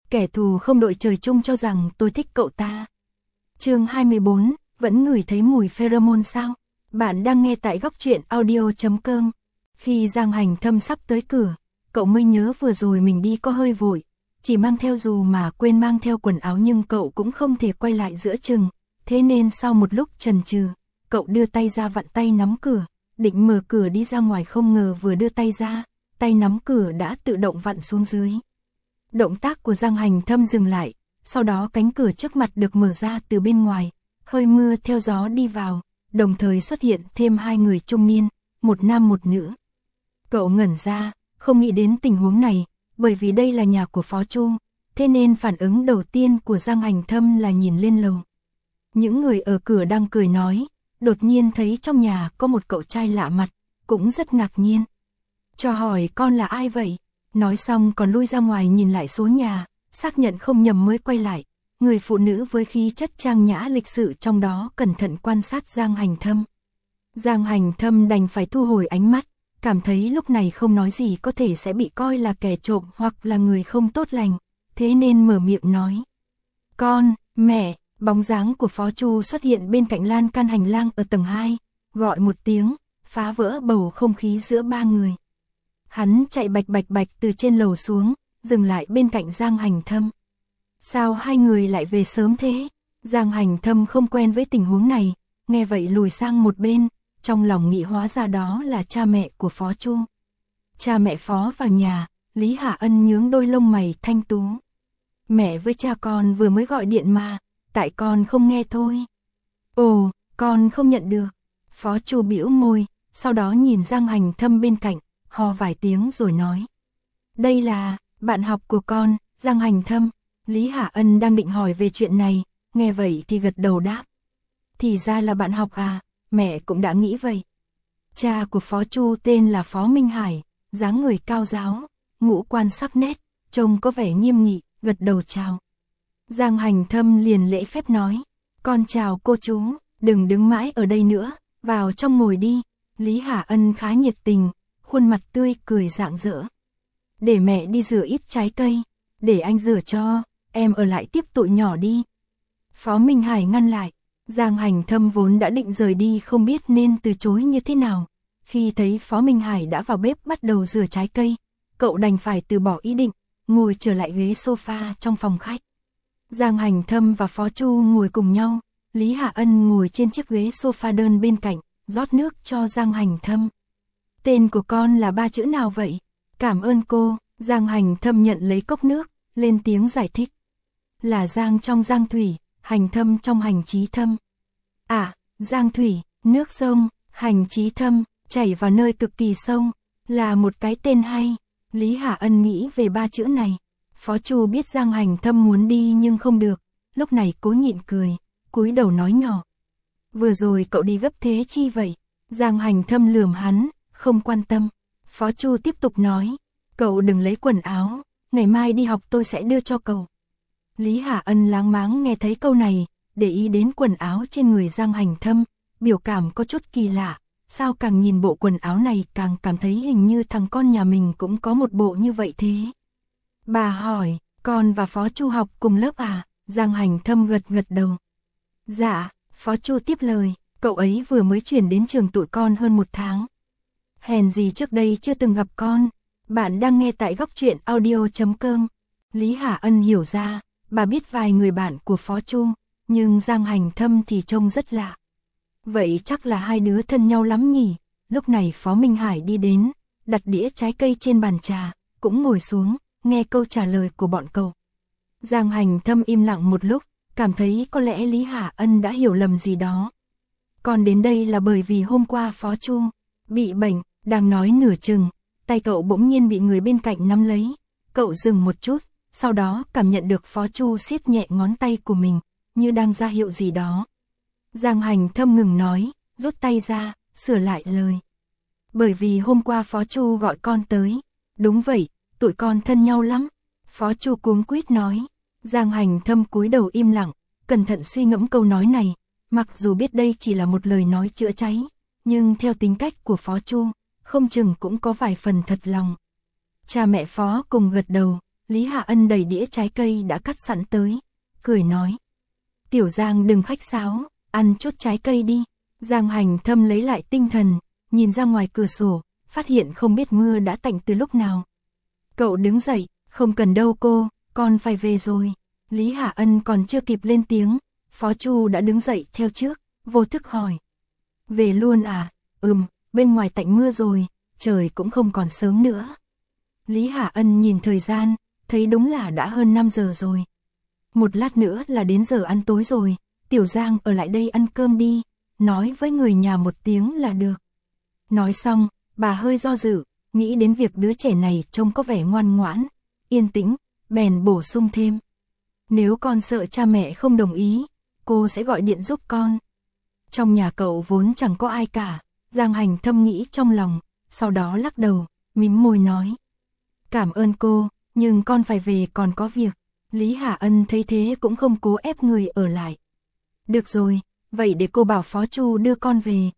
kẻ thù không đội trời chung cho rằng tôi thích cậu ta. Chương 24, vẫn ngửi thấy mùi pheromone sao? Bạn đang nghe tại góc truyện audio.com. Khi Giang Hành Thâm sắp tới cửa, cậu mới nhớ vừa rồi mình đi có hơi vội, chỉ mang theo dù mà quên mang theo quần áo, nhưng cậu cũng không thể quay lại giữa chừng, thế nên sau một lúc chần chừ, cậu đưa tay ra vặn tay nắm cửa, định mở cửa đi ra ngoài, không ngờ vừa đưa tay ra, tay nắm cửa đã tự động vặn xuống dưới. Động tác của Giang Hành Thâm dừng lại, sau đó cánh cửa trước mặt được mở ra từ bên ngoài, hơi mưa theo gió đi vào, đồng thời xuất hiện thêm hai người trung niên, một nam một nữ. Cậu ngẩn ra, không nghĩ đến tình huống này, bởi vì đây là nhà của Phó Chu, thế nên phản ứng đầu tiên của Giang Hành Thâm là nhìn lên lầu. Những người ở cửa đang cười nói, đột nhiên thấy trong nhà có một cậu trai lạ mặt, cũng rất ngạc nhiên. Cho hỏi con là ai vậy? Nói xong còn lui ra ngoài nhìn lại số nhà, xác nhận không nhầm mới quay lại. Người phụ nữ với khí chất trang nhã lịch sự trong đó cẩn thận quan sát Giang Hành Thâm. Giang Hành Thâm đành phải thu hồi ánh mắt, cảm thấy lúc này không nói gì có thể sẽ bị coi là kẻ trộm hoặc là người không tốt lành, thế nên mở miệng nói. Con, mẹ, bóng dáng của Phó Chu xuất hiện bên cạnh lan can hành lang ở tầng 2, gọi một tiếng, phá vỡ bầu không khí giữa ba người. Hắn chạy bạch bạch bạch từ trên lầu xuống, dừng lại bên cạnh Giang Hành Thâm. Sao hai người lại về sớm thế? Giang Hành Thâm không quen với tình huống này, nghe vậy lùi sang một bên, trong lòng nghĩ hóa ra đó là cha mẹ của Phó Chu. Cha mẹ Phó vào nhà, Lý Hạ Ân nhướng đôi lông mày thanh tú. Mẹ với cha con vừa mới gọi điện mà, tại con không nghe thôi. Ồ, con không nhận được. Phó Chu bĩu môi, sau đó nhìn Giang Hành Thâm bên cạnh, ho vài tiếng rồi nói. Đây là bạn học của con, Giang Hành Thâm. Lý Hạ Ân đang định hỏi về chuyện này, nghe vậy thì gật đầu đáp. Thì ra là bạn học à, mẹ cũng đã nghĩ vậy. Cha của Phó Chu tên là Phó Minh Hải, dáng người cao ráo, ngũ quan sắc nét, trông có vẻ nghiêm nghị, gật đầu chào. Giang Hành Thâm liền lễ phép nói, con chào cô chú, đừng đứng mãi ở đây nữa, vào trong ngồi đi. Lý Hạ Ân khá nhiệt tình, khuôn mặt tươi cười rạng rỡ. Để mẹ đi rửa ít trái cây, để anh rửa cho, em ở lại tiếp tụi nhỏ đi. Phó Minh Hải ngăn lại, Giang Hành Thâm vốn đã định rời đi không biết nên từ chối như thế nào. Khi thấy Phó Minh Hải đã vào bếp bắt đầu rửa trái cây, cậu đành phải từ bỏ ý định, ngồi trở lại ghế sofa trong phòng khách. Giang Hành Thâm và Phó Chu ngồi cùng nhau, Lý Hạ Ân ngồi trên chiếc ghế sofa đơn bên cạnh, rót nước cho Giang Hành Thâm. Tên của con là ba chữ nào vậy? Cảm ơn cô. Giang Hành Thâm nhận lấy cốc nước, lên tiếng giải thích. Là Giang trong Giang Thủy, Hành Thâm trong Hành Chí Thâm. À, Giang Thủy, nước sông, Hành Chí Thâm, chảy vào nơi cực kỳ sâu, là một cái tên hay. Lý Hạ Ân nghĩ về ba chữ này. Phó Chu biết Giang Hành Thâm muốn đi nhưng không được, lúc này cố nhịn cười, cúi đầu nói nhỏ. Vừa rồi cậu đi gấp thế chi vậy? Giang Hành Thâm lườm hắn, không quan tâm. Phó Chu tiếp tục nói, cậu đừng lấy quần áo, ngày mai đi học tôi sẽ đưa cho cậu. Lý Hạ Ân láng máng nghe thấy câu này, để ý đến quần áo trên người Giang Hành Thâm, biểu cảm có chút kỳ lạ, sao càng nhìn bộ quần áo này càng cảm thấy hình như thằng con nhà mình cũng có một bộ như vậy thế. Bà hỏi, con và Phó Chu học cùng lớp à? Giang Hành Thâm gật gật đầu. Dạ, Phó Chu tiếp lời, cậu ấy vừa mới chuyển đến trường tụi con hơn 1 tháng. Hèn gì trước đây chưa từng gặp con. Bạn đang nghe tại góc truyện audio.com. Lý Hạ Ân hiểu ra, bà biết vài người bạn của Phó Chu, nhưng Giang Hành Thâm thì trông rất lạ. Vậy chắc là hai đứa thân nhau lắm nhỉ? Lúc này Phó Minh Hải đi đến, đặt đĩa trái cây trên bàn trà, cũng ngồi xuống, nghe câu trả lời của bọn cậu. Giang Hành Thâm im lặng một lúc, cảm thấy có lẽ Lý Hạ Ân đã hiểu lầm gì đó. Còn đến đây là bởi vì hôm qua Phó Chu bị bệnh, đang nói nửa chừng, tay cậu bỗng nhiên bị người bên cạnh nắm lấy. Cậu dừng một chút, sau đó cảm nhận được Phó Chu siết nhẹ ngón tay của mình, như đang ra hiệu gì đó. Giang Hành Thâm ngừng nói, rút tay ra, sửa lại lời. Bởi vì hôm qua Phó Chu gọi con tới. Đúng vậy, tụi con thân nhau lắm. Phó Chu cuống quýt nói. Giang Hành Thâm cúi đầu im lặng, cẩn thận suy ngẫm câu nói này. Mặc dù biết đây chỉ là một lời nói chữa cháy, nhưng theo tính cách của Phó Chu, không chừng cũng có vài phần thật lòng. Cha mẹ Phó cùng gật đầu, Lý Hạ Ân đẩy đĩa trái cây đã cắt sẵn tới, cười nói. Tiểu Giang đừng khách sáo, ăn chút trái cây đi. Giang Hành Thâm lấy lại tinh thần, nhìn ra ngoài cửa sổ, phát hiện không biết mưa đã tạnh từ lúc nào. Cậu đứng dậy, không cần đâu cô, con phải về rồi. Lý Hạ Ân còn chưa kịp lên tiếng, Phó Chu đã đứng dậy theo trước, vô thức hỏi. Về luôn à? Bên ngoài tạnh mưa rồi, trời cũng không còn sớm nữa. Lý Hạ Ân nhìn thời gian, thấy đúng là đã hơn 5 giờ rồi. Một lát nữa là đến giờ ăn tối rồi, Tiểu Giang ở lại đây ăn cơm đi, nói với người nhà một tiếng là được. Nói xong, bà hơi do dự, nghĩ đến việc đứa trẻ này trông có vẻ ngoan ngoãn, yên tĩnh, bèn bổ sung thêm. Nếu con sợ cha mẹ không đồng ý, cô sẽ gọi điện giúp con. Trong nhà cậu vốn chẳng có ai cả, Giang Hành Thâm nghĩ trong lòng, sau đó lắc đầu, mím môi nói. Cảm ơn cô, nhưng con phải về còn có việc. Lý Hạ Ân thấy thế cũng không cố ép người ở lại. Được rồi, vậy để cô bảo Phó Chu đưa con về.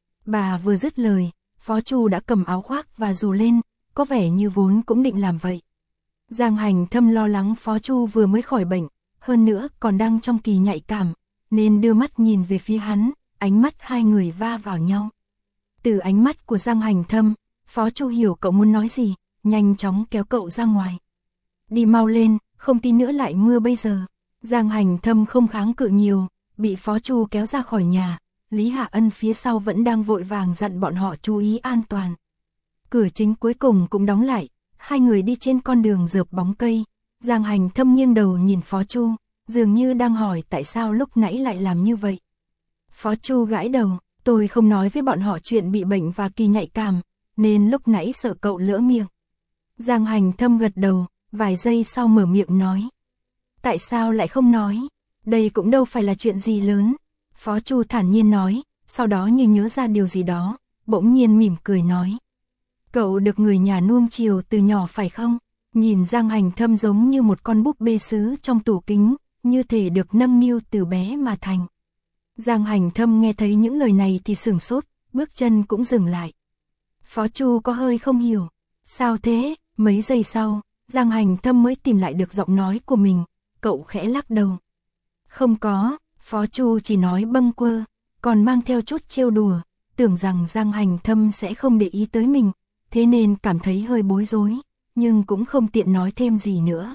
Bà vừa dứt lời, Phó Chu đã cầm áo khoác và dù lên, có vẻ như vốn cũng định làm vậy. Giang Hành Thâm lo lắng Phó Chu vừa mới khỏi bệnh, hơn nữa còn đang trong kỳ nhạy cảm, nên đưa mắt nhìn về phía hắn, ánh mắt hai người va vào nhau. Từ ánh mắt của Giang Hành Thâm, Phó Chu hiểu cậu muốn nói gì, nhanh chóng kéo cậu ra ngoài. Đi mau lên, không tí nữa lại mưa bây giờ. Giang Hành Thâm không kháng cự nhiều, bị Phó Chu kéo ra khỏi nhà. Lý Hạ Ân phía sau vẫn đang vội vàng dặn bọn họ chú ý an toàn. Cửa chính cuối cùng cũng đóng lại, hai người đi trên con đường rợp bóng cây. Giang Hành Thâm nghiêng đầu nhìn Phó Chu, dường như đang hỏi tại sao lúc nãy lại làm như vậy. Phó Chu gãi đầu, tôi không nói với bọn họ chuyện bị bệnh và kỳ nhạy cảm, nên lúc nãy sợ cậu lỡ miệng. Giang Hành Thâm gật đầu, vài giây sau mở miệng nói. Tại sao lại không nói? Đây cũng đâu phải là chuyện gì lớn. Phó Chu thản nhiên nói, sau đó như nhớ ra điều gì đó, bỗng nhiên mỉm cười nói. Cậu được người nhà nuông chiều từ nhỏ phải không? Nhìn Giang Hành Thâm giống như một con búp bê sứ trong tủ kính, như thể được nâng niu từ bé mà thành. Giang Hành Thâm nghe thấy những lời này thì sửng sốt, bước chân cũng dừng lại. Phó Chu có hơi không hiểu. Sao thế? Mấy giây sau, Giang Hành Thâm mới tìm lại được giọng nói của mình, cậu khẽ lắc đầu. Không có, Phó Chu chỉ nói bâng quơ, còn mang theo chút trêu đùa, tưởng rằng Giang Hành Thâm sẽ không để ý tới mình, thế nên cảm thấy hơi bối rối, nhưng cũng không tiện nói thêm gì nữa.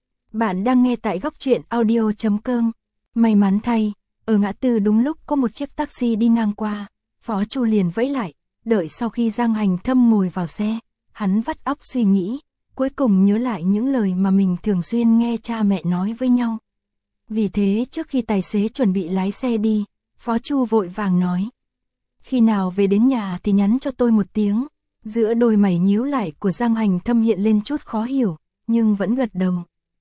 Bạn đang nghe tại góc truyện audio.com. May mắn thay, ở ngã tư đúng lúc có một chiếc taxi đi ngang qua, Phó Chu liền vẫy lại, đợi sau khi Giang Hành Thâm ngồi vào xe, hắn vắt óc suy nghĩ, cuối cùng nhớ lại những lời mà mình thường xuyên nghe cha mẹ nói với nhau. Vì thế trước khi tài xế chuẩn bị lái xe đi, Phó Chu vội vàng nói. Khi nào về đến nhà thì nhắn cho tôi một tiếng. Giữa đôi mày nhíu lại của Giang Hành Thâm hiện lên chút khó hiểu, nhưng vẫn gật đầu.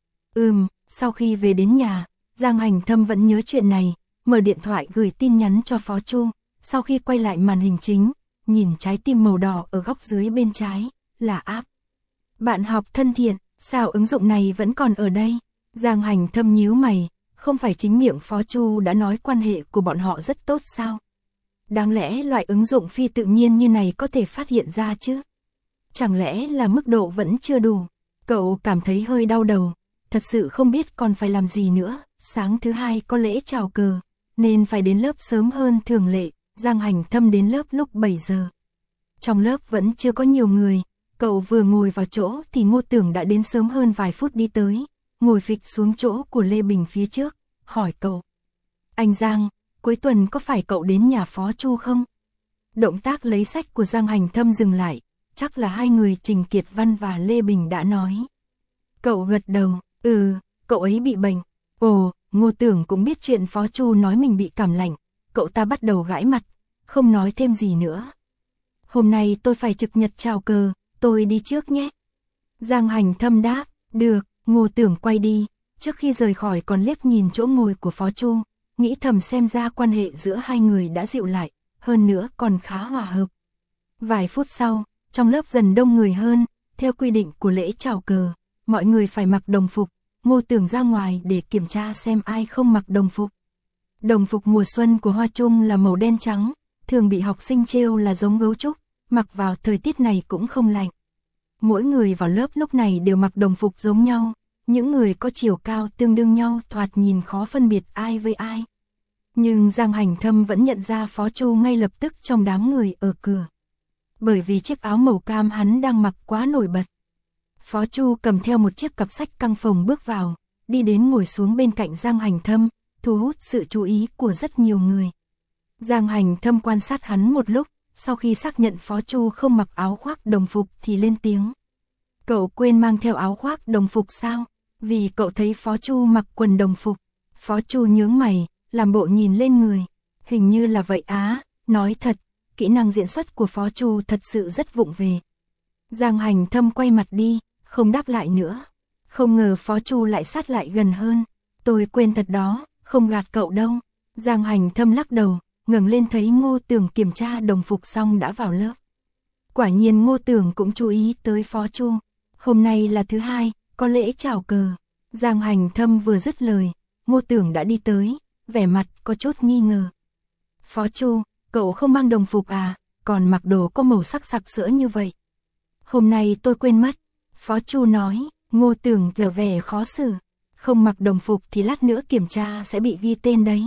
Sau khi về đến nhà, Giang Hành Thâm vẫn nhớ chuyện này, mở điện thoại gửi tin nhắn cho Phó Chu. Sau khi quay lại màn hình chính, nhìn trái tim màu đỏ ở góc dưới bên trái, là app. Bạn học thân thiện, sao ứng dụng này vẫn còn ở đây? Giang Hành Thâm nhíu mày, không phải chính miệng Phó Chu đã nói quan hệ của bọn họ rất tốt sao? Đáng lẽ loại ứng dụng phi tự nhiên như này có thể phát hiện ra chứ? Chẳng lẽ là mức độ vẫn chưa đủ? Cậu cảm thấy hơi đau đầu, thật sự không biết còn phải làm gì nữa. Sáng thứ hai có lễ chào cờ, nên phải đến lớp sớm hơn thường lệ. Giang Hành Thâm đến lớp lúc 7 giờ. Trong lớp vẫn chưa có nhiều người, cậu vừa ngồi vào chỗ thì Ngô Tưởng đã đến sớm hơn vài phút đi tới, ngồi phịch xuống chỗ của Lê Bình phía trước, hỏi cậu. Anh Giang, cuối tuần có phải cậu đến nhà Phó Chu không? Động tác lấy sách của Giang Hành Thâm dừng lại, chắc là hai người Trình Kiệt Văn và Lê Bình đã nói. Cậu gật đầu, cậu ấy bị bệnh. Ồ, Ngô Tưởng cũng biết chuyện Phó Chu nói mình bị cảm lạnh, cậu ta bắt đầu gãi mặt, không nói thêm gì nữa. Hôm nay tôi phải trực nhật chào cờ, tôi đi trước nhé. Giang Hành Thâm đáp, được. Ngô Tưởng quay đi, trước khi rời khỏi còn liếc nhìn chỗ ngồi của Phó Chu, nghĩ thầm xem ra quan hệ giữa hai người đã dịu lại, hơn nữa còn khá hòa hợp. Vài phút sau, trong lớp dần đông người hơn, theo quy định của lễ chào cờ, mọi người phải mặc đồng phục. Ngô Tưởng ra ngoài để kiểm tra xem ai không mặc đồng phục. Đồng phục mùa xuân của Hoa Trung là màu đen trắng, thường bị học sinh trêu là giống gấu trúc, mặc vào thời tiết này cũng không lạnh. Mỗi người vào lớp lúc này đều mặc đồng phục giống nhau, những người có chiều cao tương đương nhau thoạt nhìn khó phân biệt ai với ai. Nhưng Giang Hành Thâm vẫn nhận ra Phó Chu ngay lập tức trong đám người ở cửa. Bởi vì chiếc áo màu cam hắn đang mặc quá nổi bật. Phó Chu cầm theo một chiếc cặp sách căng phồng bước vào, đi đến ngồi xuống bên cạnh Giang Hành Thâm, thu hút sự chú ý của rất nhiều người. Giang Hành Thâm quan sát hắn một lúc, sau khi xác nhận Phó Chu không mặc áo khoác đồng phục thì lên tiếng. Cậu quên mang theo áo khoác đồng phục sao? Vì cậu thấy Phó Chu mặc quần đồng phục. Phó Chu nhướng mày, làm bộ nhìn lên người. Hình như là vậy á, nói thật, kỹ năng diễn xuất của Phó Chu thật sự rất vụng về. Giang Hành Thâm quay mặt đi, không đáp lại nữa. Không ngờ Phó Chu lại sát lại gần hơn. Tôi quên thật đó, không gạt cậu đâu. Giang Hành Thâm lắc đầu, ngẩng lên thấy Ngô Tường kiểm tra đồng phục xong đã vào lớp. Quả nhiên Ngô Tường cũng chú ý tới Phó Chu. Hôm nay là thứ hai, có lễ chào cờ. Giang Hành Thâm vừa dứt lời, Ngô Tường đã đi tới, vẻ mặt có chút nghi ngờ. Phó Chu, cậu không mang đồng phục à, còn mặc đồ có màu sắc sặc sỡ như vậy. Hôm nay tôi quên mất. Phó Chu nói. Ngô Tường tỏ vẻ khó xử. Không mặc đồng phục thì lát nữa kiểm tra sẽ bị ghi tên đấy.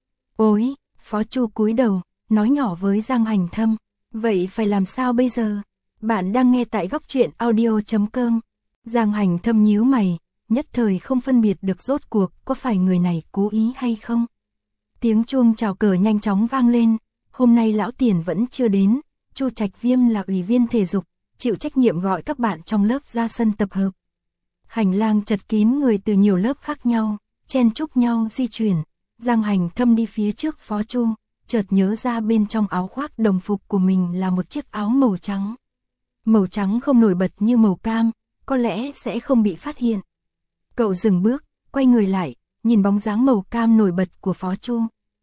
Ôi, Phó Chu cúi đầu, nói nhỏ với Giang Hành Thâm. Vậy phải làm sao bây giờ? Bạn đang nghe tại góc truyện audio.com. Giang Hành Thâm nhíu mày, nhất thời không phân biệt được rốt cuộc có phải người này cố ý hay không. Tiếng chuông chào cờ nhanh chóng vang lên. Hôm nay lão Tiền vẫn chưa đến. Chu Trạch Viêm là ủy viên thể dục, chịu trách nhiệm gọi các bạn trong lớp ra sân tập hợp. Hành lang chật kín người từ nhiều lớp khác nhau, chen chúc nhau di chuyển. Giang Hành Thâm đi phía trước Phó Chu, chợt nhớ ra bên trong áo khoác đồng phục của mình là một chiếc áo màu trắng. Màu trắng không nổi bật như màu cam, có lẽ sẽ không bị phát hiện. Cậu dừng bước, quay người lại, nhìn bóng dáng màu cam nổi bật của Phó Chu.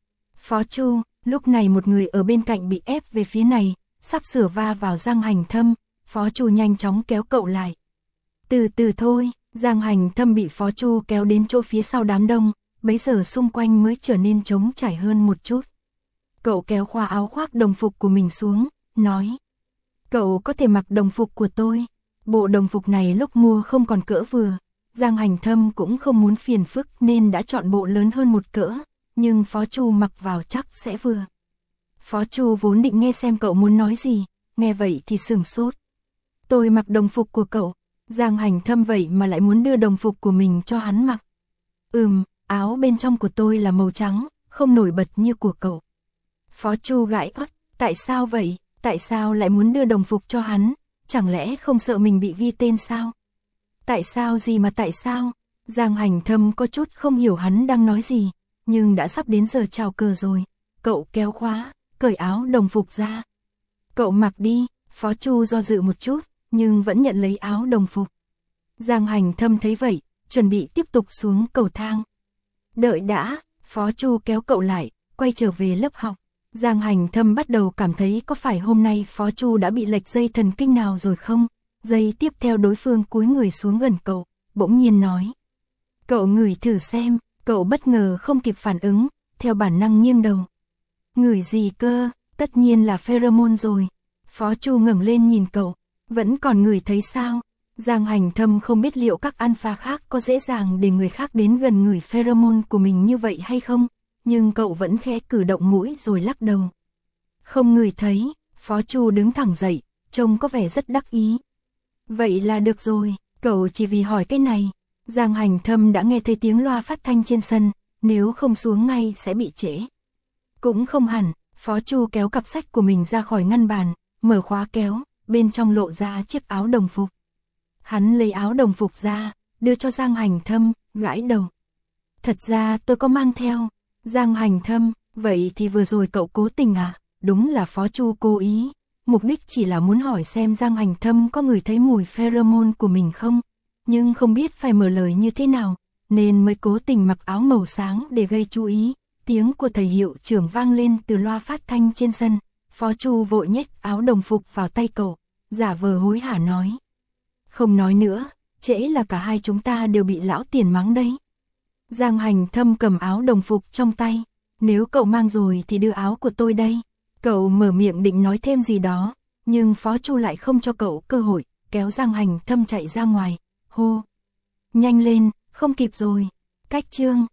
Phó Chu, lúc này một người ở bên cạnh bị ép về phía này, sắp sửa va vào Giang Hành Thâm, Phó Chu nhanh chóng kéo cậu lại. Từ từ thôi, Giang Hành Thâm bị Phó Chu kéo đến chỗ phía sau đám đông, bấy giờ xung quanh mới trở nên trống trải hơn một chút. Cậu kéo khoa áo khoác đồng phục của mình xuống, nói. Cậu có thể mặc đồng phục của tôi. Bộ đồng phục này lúc mua không còn cỡ vừa. Giang Hành Thâm cũng không muốn phiền phức nên đã chọn bộ lớn hơn một cỡ, nhưng Phó Chu mặc vào chắc sẽ vừa. Phó Chu vốn định nghe xem cậu muốn nói gì, nghe vậy thì sửng sốt. Tôi mặc đồng phục của cậu. Giang Hành Thâm vậy mà lại muốn đưa đồng phục của mình cho hắn mặc. Áo bên trong của tôi là màu trắng, không nổi bật như của cậu. Phó Chu gãi óc, tại sao vậy? Tại sao lại muốn đưa đồng phục cho hắn? Chẳng lẽ không sợ mình bị ghi tên sao? Tại sao gì mà tại sao? Giang Hành Thâm có chút không hiểu hắn đang nói gì, nhưng đã sắp đến giờ chào cờ rồi. Cậu kéo khóa, cởi áo đồng phục ra. Cậu mặc đi. Phó Chu do dự một chút, nhưng vẫn nhận lấy áo đồng phục. Giang Hành Thâm thấy vậy, chuẩn bị tiếp tục xuống cầu thang. Đợi đã, Phó Chu kéo cậu lại, quay trở về lớp học. Giang Hành Thâm bắt đầu cảm thấy có phải hôm nay Phó Chu đã bị lệch dây thần kinh nào rồi không? Giây tiếp theo đối phương cúi người xuống gần cậu, bỗng nhiên nói. Cậu ngửi thử xem, cậu bất ngờ không kịp phản ứng, theo bản năng nghiêng đầu. Ngửi gì cơ, tất nhiên là pheromone rồi. Phó Chu ngẩng lên nhìn cậu, vẫn còn ngửi thấy sao? Giang Hành Thâm không biết liệu các alpha khác có dễ dàng để người khác đến gần ngửi pheromone của mình như vậy hay không, nhưng cậu vẫn khẽ cử động mũi rồi lắc đầu. Không ngửi thấy. Phó Chu đứng thẳng dậy, trông có vẻ rất đắc ý. Vậy là được rồi, cậu chỉ vì hỏi cái này. Giang Hành Thâm đã nghe thấy tiếng loa phát thanh trên sân, nếu không xuống ngay sẽ bị trễ. Cũng không hẳn, Phó Chu kéo cặp sách của mình ra khỏi ngăn bàn, mở khóa kéo, bên trong lộ ra chiếc áo đồng phục. Hắn lấy áo đồng phục ra, đưa cho Giang Hành Thâm, gãi đầu. Thật ra tôi có mang theo. Giang Hành Thâm, vậy thì vừa rồi cậu cố tình à? Đúng là Phó Chu cố ý. Mục đích chỉ là muốn hỏi xem Giang Hành Thâm có ngửi thấy mùi pheromone của mình không. Nhưng không biết phải mở lời như thế nào, nên mới cố tình mặc áo màu sáng để gây chú ý. Tiếng của thầy hiệu trưởng vang lên từ loa phát thanh trên sân. Phó Chu vội nhét áo đồng phục vào tay cậu, giả vờ hối hả nói. Không nói nữa, trễ là cả hai chúng ta đều bị lão Tiền mắng đấy. Giang Hành Thâm cầm áo đồng phục trong tay. Nếu cậu mang rồi thì đưa áo của tôi đây. Cậu mở miệng định nói thêm gì đó, nhưng Phó Chu lại không cho cậu cơ hội, kéo Giang Hành Thâm chạy ra ngoài, hô. Nhanh lên, không kịp rồi. Cách chương